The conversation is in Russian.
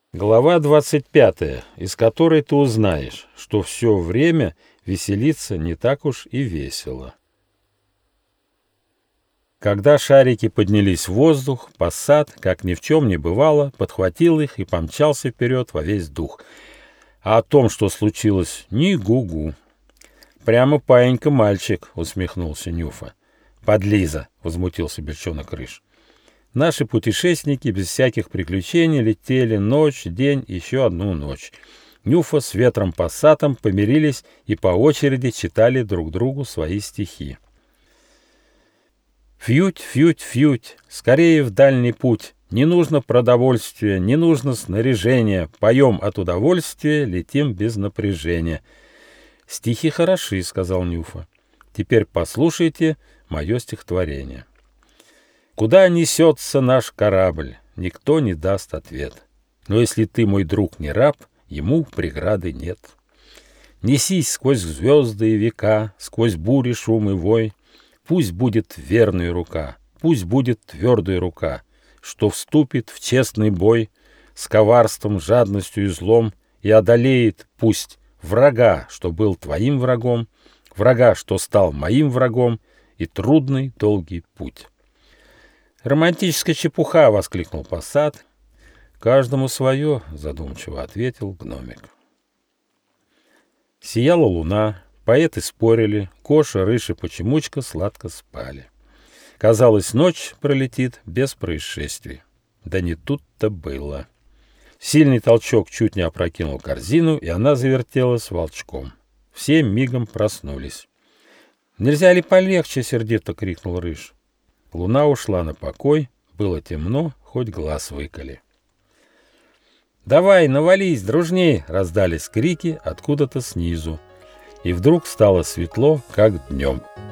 Глава 25, из которой ты узнаешь, что все время веселиться не так уж и весело. Когда шарики поднялись в воздух, Пассат, как ни в чем не бывало, подхватил их и помчался вперед во весь дух. А о том, что случилось, ни гу-гу. «Прямо паинька-мальчик», — усмехнулся Нюфа. «Подлиза», — возмутился Бельчонок-Рыж. Наши путешественники без всяких приключений летели ночь, день, еще одну ночь. Нюфа с ветром-пассатом помирились и по очереди читали друг другу свои стихи. «Фьють, фьють, фьють, скорее в дальний путь. Не нужно продовольствия, не нужно снаряжения. Поем от удовольствия, летим без напряжения». «Стихи хороши», — сказал Нюфа. «Теперь послушайте мое стихотворение. Куда несется наш корабль, никто не даст ответ. Но если ты, мой друг, не раб, ему преграды нет. Несись сквозь звезды и века, сквозь бури, шум и вой. Пусть будет верная рука, пусть будет твердая рука, что вступит в честный бой с коварством, жадностью и злом и одолеет, пусть, врага, что был твоим врагом, врага, что стал моим врагом, и трудный долгий путь». «Романтическая чепуха!» — воскликнул Пассат. «Каждому свое!» — задумчиво ответил гномик. Сияла луна, поэты спорили, Коша, Рыж и Почемучка сладко спали. Казалось, ночь пролетит без происшествий. Да не тут-то было. Сильный толчок чуть не опрокинул корзину, и она завертелась волчком. Все мигом проснулись. «Нельзя ли полегче?» — сердито крикнул Рыж. Луна ушла на покой, было темно, хоть глаз выколи. «Давай, навались, дружней!» — раздались крики откуда-то снизу. И вдруг стало светло, как днем.